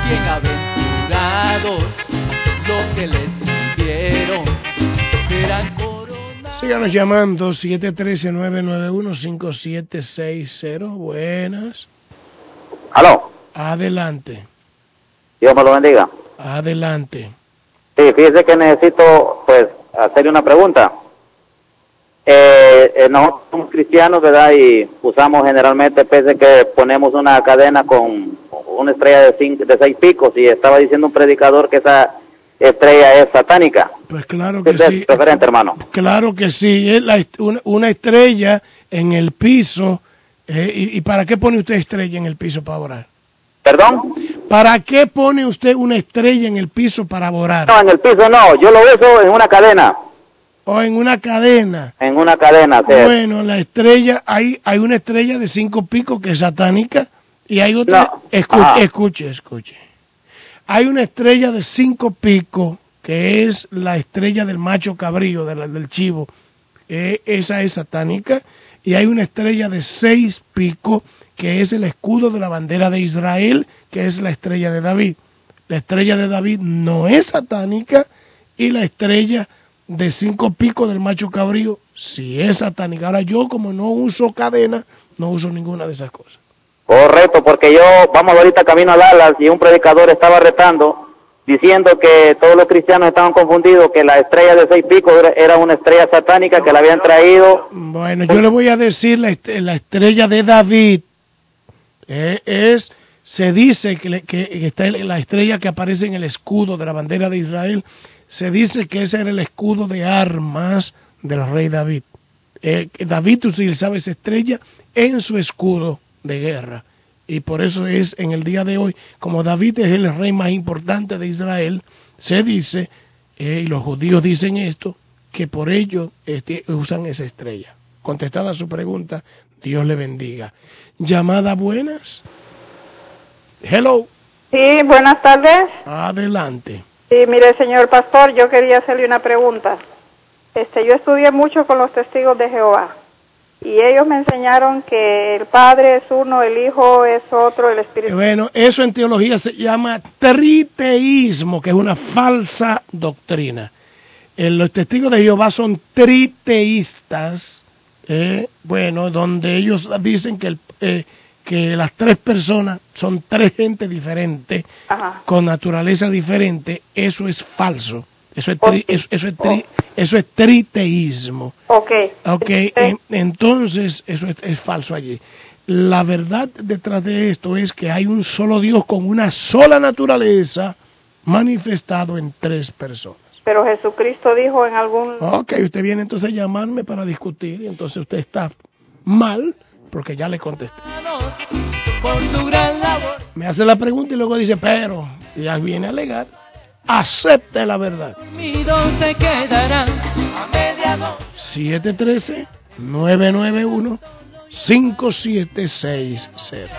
bienaventurados los que les sirvieron, serán coronados. Síganos llamando siete uno tres, nueve nueve uno, cinco siete seis cero. Buenas. ¿Aló? Adelante. Dios me lo bendiga. Adelante. Sí, fíjese que necesito, pues, hacerle una pregunta. Eh, eh, nosotros somos cristianos, ¿verdad? Y usamos generalmente, pese que ponemos una cadena con una estrella de, cinco, de seis picos, y estaba diciendo un predicador que esa estrella es satánica. Pues claro que ¿Es sí. referente, hermano? Claro que sí. Es la, una, una estrella en el piso. Eh, y, ¿Y para qué pone usted estrella en el piso para orar? ¿Perdón? ¿Para qué pone usted una estrella en el piso para orar? No, en el piso no, yo lo uso en una cadena. ¿O en una cadena? En una cadena, sí. Bueno, la estrella, hay hay una estrella de cinco picos que es satánica, y hay otra, No. escuche, Ajá. escuche, escuche. Hay una estrella de cinco picos que es la estrella del macho cabrío, de la, del chivo, eh, esa es satánica, y hay una estrella de seis picos que es el escudo de la bandera de Israel, que es la estrella de David. La estrella de David no es satánica, y la estrella de cinco picos del macho cabrío sí es satánica. Ahora yo, como no uso cadena, no uso ninguna de esas cosas. Correcto, porque yo, vamos ahorita camino a Dallas, y un predicador estaba retando, diciendo que todos los cristianos estaban confundidos, que la estrella de seis picos era, era una estrella satánica que la habían traído. Bueno, yo le voy a decir, la, est la estrella de David eh, es, se dice que, le, que está la estrella que aparece en el escudo de la bandera de Israel, se dice que ese era el escudo de armas del rey David. Eh, David utilizaba esa estrella en su escudo de guerra, y por eso es en el día de hoy, como David es el rey más importante de Israel, se dice, eh, y los judíos dicen esto, que por ello este, usan esa estrella. Contestada su pregunta, Dios le bendiga. Llamada buenas. Hello. Sí, buenas tardes. Adelante. Sí, mire, señor pastor, yo quería hacerle una pregunta. Este, yo estudié mucho con los testigos de Jehová, y ellos me enseñaron que el Padre es uno, el Hijo es otro, el Espíritu... Bueno, eso en teología se llama triteísmo, que es una falsa doctrina. Eh, los testigos de Jehová son triteístas, eh, bueno, donde ellos dicen que, el, eh, que las tres personas son tres gentes diferentes, Ajá. con naturaleza diferente. Eso es falso. Eso es, tri, eso, eso, es tri, eso es triteísmo. Ok. Ok, en, entonces eso es, es falso allí. La verdad detrás de esto es que hay un solo Dios con una sola naturaleza manifestado en tres personas. Pero Jesucristo dijo en algún... Ok, usted viene entonces a llamarme para discutir, y entonces usted está mal porque ya le contesté. Me hace la pregunta y luego dice, pero, ya viene a alegar. Acepte la verdad. siete uno tres, nueve nueve uno, cinco siete seis cero.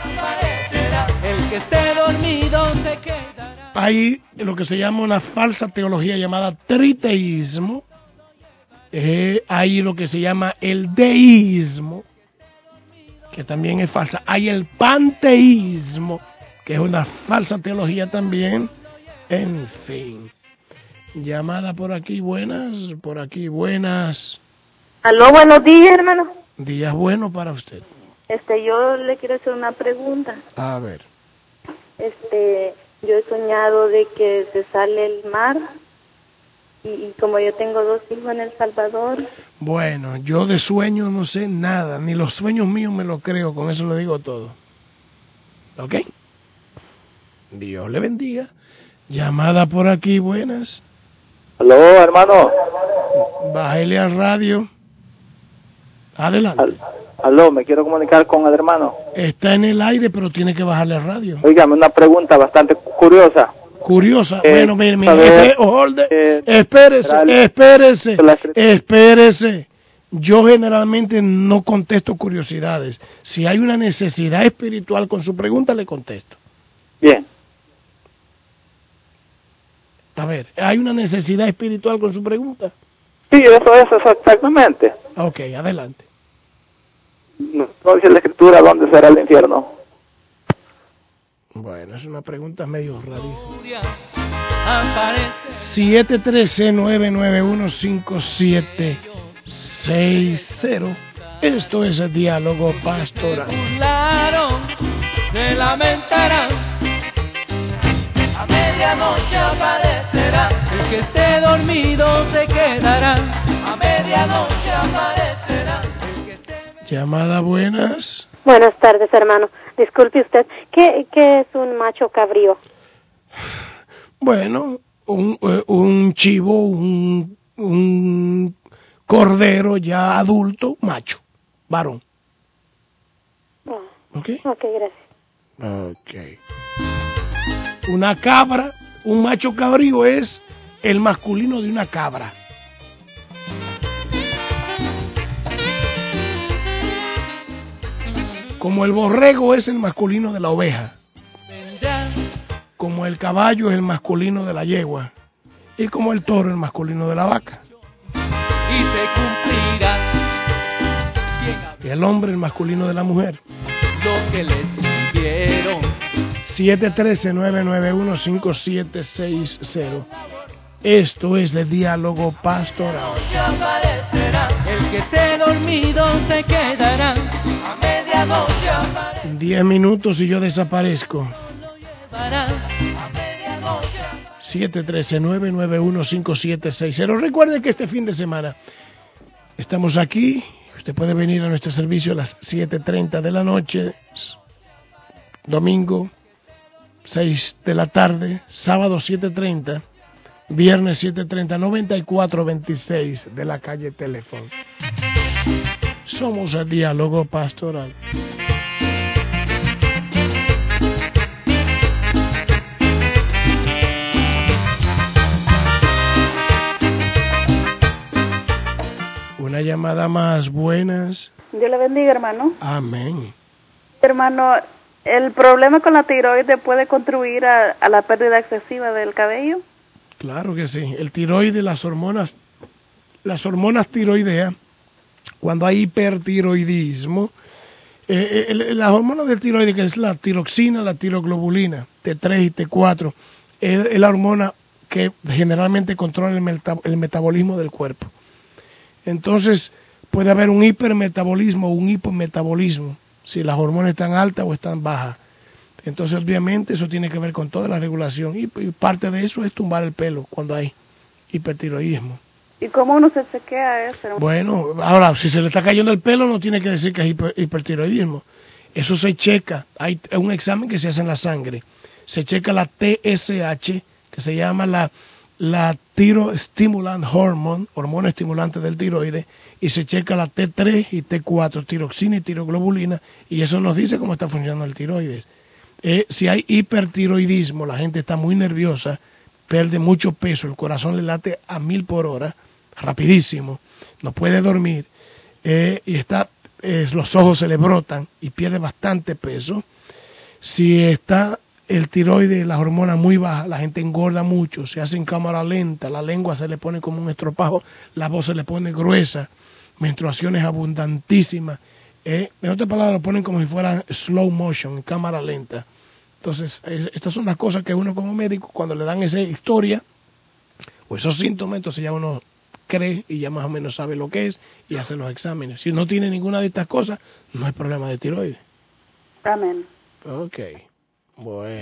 Hay lo que se llama una falsa teología llamada triteísmo. Eh, hay lo que se llama el deísmo, que también es falsa. Hay el panteísmo, que es una falsa teología también. En fin. Llamada por aquí, buenas, por aquí, buenas. Aló, buenos días, hermano. Días buenos para usted. Este, yo le quiero hacer una pregunta. A ver. Este, yo he soñado de que se sale el mar, y, y como yo tengo dos hijos en El Salvador. Bueno, yo de sueños no sé nada, ni los sueños míos me lo creo, con eso le digo todo. ¿Ok? Dios le bendiga. Llamada por aquí, buenas. Aló, hermano. Bájele al radio. Adelante. Al, aló, me quiero comunicar con el hermano. Está en el aire, pero tiene que bajarle al radio. Óigame, una pregunta bastante curiosa. Curiosa. Eh, bueno, mire, mire. saber, Este, hold, eh, espérese, la, espérese, la, espérese. Yo generalmente no contesto curiosidades. Si hay una necesidad espiritual con su pregunta, le contesto. Bien. A ver, ¿hay una necesidad espiritual con su pregunta? Sí, eso es exactamente. Ok, adelante. No dice la escritura dónde será el infierno. Bueno, es una pregunta medio rarísima. siete uno tres, nueve nueve uno, cinco siete seis cero. Esto es el Diálogo Pastoral. Se lamentarán, a medianoche aparecerá, el que esté dormido se quedará, a medianoche aparecerá, el que esté... Llamada, buenas. Buenas tardes, hermano. Disculpe usted, ¿qué, qué es un macho cabrío? Bueno, un, un chivo, un, un cordero ya adulto, macho, varón. Oh. ¿Ok? Ok, gracias. Ok. Una cabra, un macho cabrío es el masculino de una cabra. Como el borrego es el masculino de la oveja. Como el caballo es el masculino de la yegua. Y como el toro el masculino de la vaca. Y se cumplirá. Y el hombre el masculino de la mujer. Lo que les pidieron. siete uno tres, nueve nueve uno, cinco siete seis cero. Esto es el Diálogo Pastoral. El que esté dormido se quedará. A medianoche aparecerá. Diez minutos y yo desaparezco. siete uno tres, nueve nueve uno, cinco siete seis cero. Recuerde que este fin de semana estamos aquí. Usted puede venir a nuestro servicio a las siete treinta de la noche, domingo seis de la tarde, sábado siete treinta, viernes siete treinta, noventa y cuatro veintiséis de la calle Teléfono. Somos el Diálogo Pastoral. Una llamada más, buenas. Dios le bendiga, hermano. Amén. Hermano, ¿el problema con la tiroides puede contribuir a, a la pérdida excesiva del cabello? Claro que sí. El tiroides, las hormonas, las hormonas tiroideas, cuando hay hipertiroidismo, eh, eh, las hormonas del tiroides, que es la tiroxina, la tiroglobulina, T tres y T cuatro, es, es la hormona que generalmente controla el, meta, el metabolismo del cuerpo. Entonces, puede haber un hipermetabolismo o un hipometabolismo, si las hormonas están altas o están bajas. Entonces, obviamente, eso tiene que ver con toda la regulación. Y, y parte de eso es tumbar el pelo cuando hay hipertiroidismo. ¿Y cómo uno se chequea eso? Bueno, ahora, si se le está cayendo el pelo, no tiene que decir que es hiper, hipertiroidismo. Eso se checa. Hay un examen que se hace en la sangre. Se checa la T S H, que se llama la... la tirostimulant hormone, hormona estimulante del tiroides, y se checa la T tres y T cuatro, tiroxina y tiroglobulina, y eso nos dice cómo está funcionando el tiroides. Eh, si hay hipertiroidismo, la gente está muy nerviosa, pierde mucho peso, el corazón le late a mil por hora, rapidísimo, no puede dormir, eh, y está, eh, los ojos se le brotan y pierde bastante peso. Si está el tiroides, las hormonas muy bajas, la gente engorda mucho, se hace en cámara lenta, la lengua se le pone como un estropajo, la voz se le pone gruesa, menstruaciones abundantísimas, eh, en otras palabras lo ponen como si fuera slow motion, en cámara lenta. Entonces, es, estas son las cosas que uno como médico, cuando le dan esa historia, o esos síntomas, entonces ya uno cree y ya más o menos sabe lo que es y hace los exámenes. Si no tiene ninguna de estas cosas, no hay problema de tiroides. Amén. Ok. Bueno.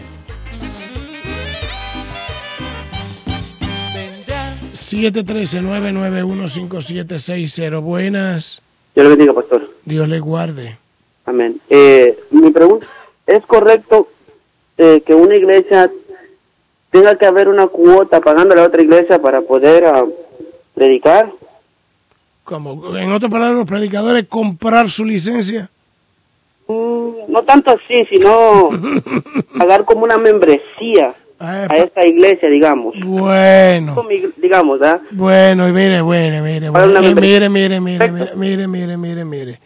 siete uno tres, nueve nueve uno, cinco siete seis cero. Buenas. Dios le bendiga, pastor. Dios le guarde. Amén. Eh, mi pregunta, ¿es correcto eh, que una iglesia tenga que haber una cuota pagando a la otra iglesia para poder uh, predicar? Como, en otras palabras, los predicadores comprar su licencia. Mm, no tanto así, sino pagar como una membresía a, a esta iglesia, digamos. Bueno. Como, digamos, ¿ah? Bueno, mire, bueno, mire, bueno. Eh, mire, mire, mire, mire, mire, mire, mire, mire.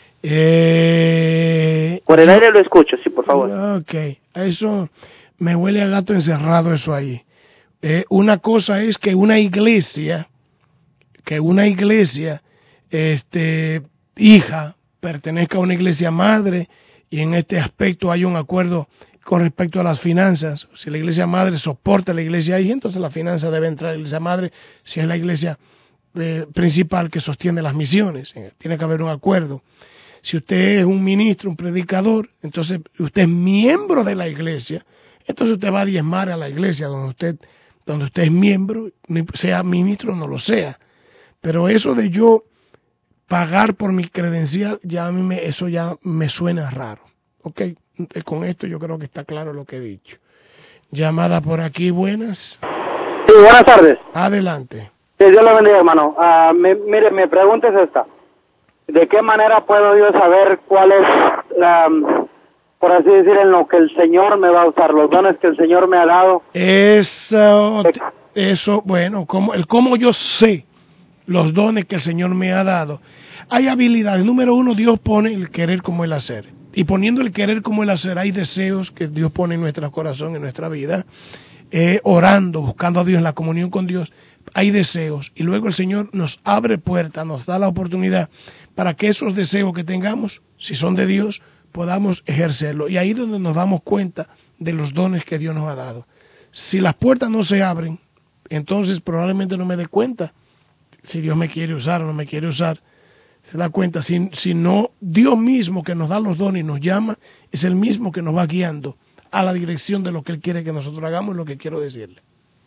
Eh, Por el aire lo escucho, sí, por favor. Ok, eso me huele a gato encerrado eso ahí. Eh, una cosa es que una iglesia, que una iglesia, este, hija, pertenezca a una iglesia madre y en este aspecto hay un acuerdo con respecto a las finanzas. Si la iglesia madre soporta a la iglesia hija, entonces la finanza debe entrar a la iglesia madre si es la iglesia eh, principal que sostiene las misiones. Eh, tiene que haber un acuerdo. Si usted es un ministro, un predicador, entonces usted es miembro de la iglesia, entonces usted va a diezmar a la iglesia donde usted, donde usted es miembro, sea ministro o no lo sea. Pero eso de yo pagar por mi credencial, ya a mí me, eso ya me suena raro. Ok, con esto yo creo que está claro lo que he dicho. Llamada por aquí, buenas. Sí, buenas tardes. Adelante. Sí, Dios lo bendiga, hermano. Uh, me, mire, mi pregunta es esta. ¿De qué manera puedo yo saber cuál es, la, por así decir, en lo que el Señor me va a usar, los dones que el Señor me ha dado? Eso, eso bueno, como, el cómo yo sé los dones que el Señor me ha dado. Hay habilidades. Número uno, Dios pone el querer como el hacer. Y poniendo el querer como el hacer, hay deseos que Dios pone en nuestro corazón, en nuestra vida. Eh, orando, buscando a Dios, en la comunión con Dios, hay deseos. Y luego el Señor nos abre puertas, nos da la oportunidad para que esos deseos que tengamos, si son de Dios, podamos ejercerlo. Y ahí es donde nos damos cuenta de los dones que Dios nos ha dado. Si las puertas no se abren, entonces probablemente no me dé cuenta si Dios me quiere usar o no me quiere usar. Se da cuenta, si, si no, Dios mismo que nos da los dones y nos llama, es el mismo que nos va guiando a la dirección de lo que Él quiere que nosotros hagamos, lo que quiero decirle.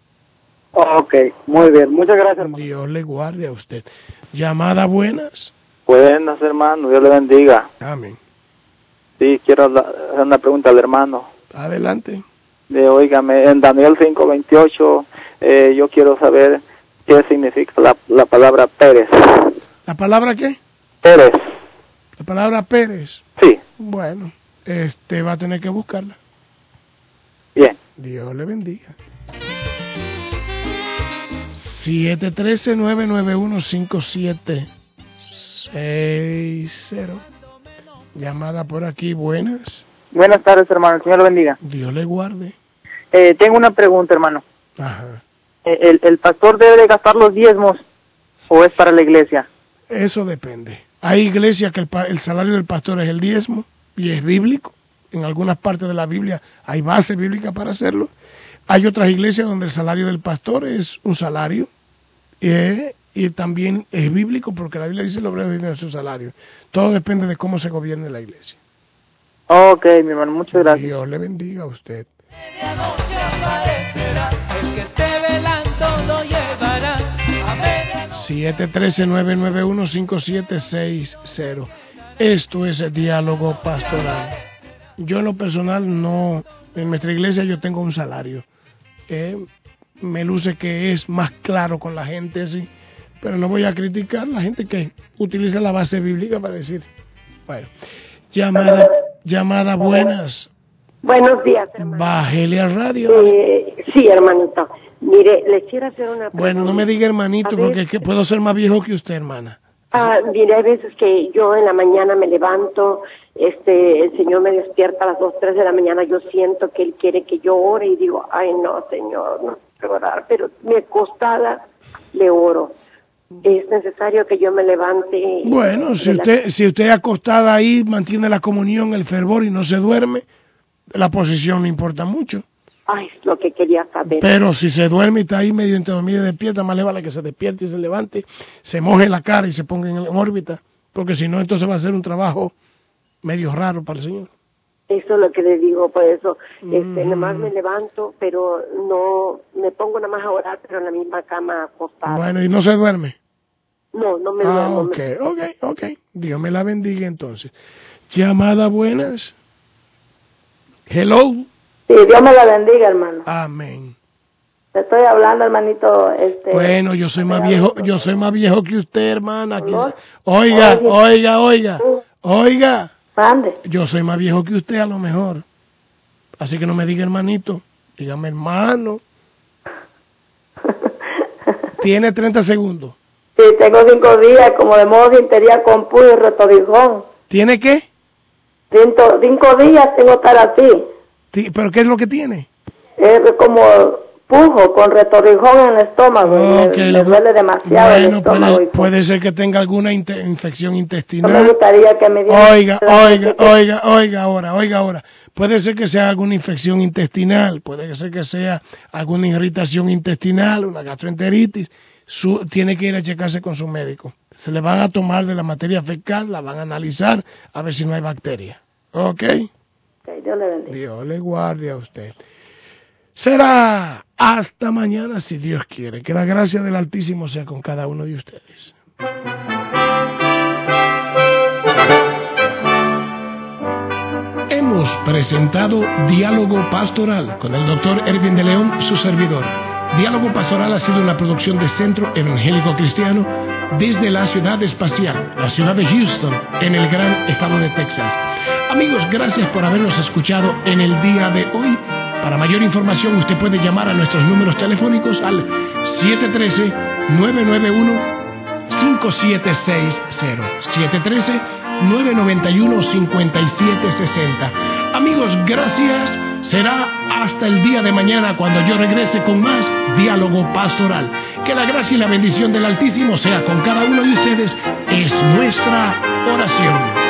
Ok, muy bien, muchas gracias, hermano. Dios le guarde a usted. Llamada buenas. Buenas, hermano, Dios le bendiga. Amén. Sí, quiero hacer una pregunta al hermano. Adelante. De, óigame, en Daniel cinco veintiocho, eh, yo quiero saber qué significa la, la palabra Pérez. ¿La palabra qué? Pérez. La palabra Pérez. Sí. Bueno, este va a tener que buscarla. Bien. Dios le bendiga. siete uno tres, nueve nueve uno, cinco siete seis cero. Llamada por aquí, buenas. Buenas tardes, hermano, el Señor lo bendiga. Dios le guarde. Eh, tengo una pregunta, hermano. Ajá. Eh, ¿El, ¿El pastor debe de gastar los diezmos o es para la iglesia? Eso depende. Hay iglesias que el, el salario del pastor es el diezmo y es bíblico. En algunas partes de la Biblia hay base bíblica para hacerlo. Hay otras iglesias donde el salario del pastor es un salario eh, y también es bíblico porque la Biblia dice el obrero tiene su salario. Todo depende de cómo se gobierne la iglesia. Ok, mi hermano, muchas gracias. Dios le bendiga a usted. Medianoche aparecerá, el que esté velando lo llevará a medianoche. siete uno tres, nueve nueve uno, cinco siete seis cero. Esto es el diálogo pastoral. Yo en lo personal no, en nuestra iglesia yo tengo un salario. Eh, me luce que es más claro con la gente así, pero no voy a criticar la gente que utiliza la base bíblica para decir. Bueno, llamada, llamada buenas. Buenos días, hermano. Bájele al radio. Eh, sí, hermanito. Mire, le quiero hacer una pregunta. Bueno, no me diga hermanito, A porque ver, es que puedo ser más viejo que usted, hermana. Ah, mire, hay veces que yo en la mañana me levanto, este, el Señor me despierta a las dos, tres de la mañana, yo siento que Él quiere que yo ore y digo, ay no, Señor, no quiero orar, pero me acostada le oro. Es necesario que yo me levante. Bueno, si de la- usted, si usted acostada ahí mantiene la comunión, el fervor y no se duerme, la posición no importa mucho. Ay, es lo que quería saber. Pero si se duerme y está ahí medio entre dormida y despierta, más le vale que se despierte y se levante, se moje la cara y se ponga en, en órbita, porque si no, entonces va a ser un trabajo medio raro para el Señor. Eso es lo que le digo, por eso, este, Mm. nada más me levanto, pero no, me pongo nada más a orar, pero en la misma cama acostada. Bueno, y no se duerme. No, no me Ah, duermo. ok, ok, ok. Dios me la bendiga entonces. Llamada buenas. Hello. Sí, Dios me la bendiga, hermano. Amén. Te estoy hablando, hermanito. Este, Bueno, yo soy más viejo, yo soy más viejo que usted, hermana. Aquí- ¿No? Oiga, Oye. oiga, oiga, oiga. Mande. Yo soy más viejo que usted a lo mejor. Así que no me diga hermanito, dígame hermano. Tiene treinta segundos. Sí, tengo cinco días como de modo sintería con puyo y retobijón. ¿Tiene qué? Cinco, cinco días tengo que estar así. Ti- ¿Pero qué es lo que tiene? Es como pujo con retorrijón en el estómago. y Ok, me, le- me duele demasiado el Bueno, estómago. puede, y puede ser que tenga alguna inte- infección no me intestinal. gustaría que me diera... Oiga, oiga, oiga, oiga ahora, oiga ahora. Puede ser que sea alguna infección intestinal, puede ser que sea alguna irritación intestinal, una gastroenteritis. Su, tiene que ir a checarse con su médico. Se le van a tomar de la materia fecal, la van a analizar a ver si no hay bacteria. ¿Ok? Okay, Dios le bendiga. Dios le guarde a usted. Será hasta mañana si Dios quiere. Que la gracia del Altísimo sea con cada uno de ustedes. Hemos presentado Diálogo Pastoral con el doctor Erwin de León, su servidor. Diálogo Pastoral ha sido una producción de Centro Evangélico Cristiano desde la ciudad espacial, la ciudad de Houston, en el gran estado de Texas. Amigos, gracias por habernos escuchado en el día de hoy. Para mayor información, usted puede llamar a nuestros números telefónicos al siete uno tres, nueve nueve uno, cinco siete seis cero, siete uno tres, nueve nueve uno, cinco siete seis cero. Amigos, gracias. Será hasta el día de mañana cuando yo regrese con más Diálogo Pastoral. Que la gracia y la bendición del Altísimo sea con cada uno de ustedes. Es nuestra oración.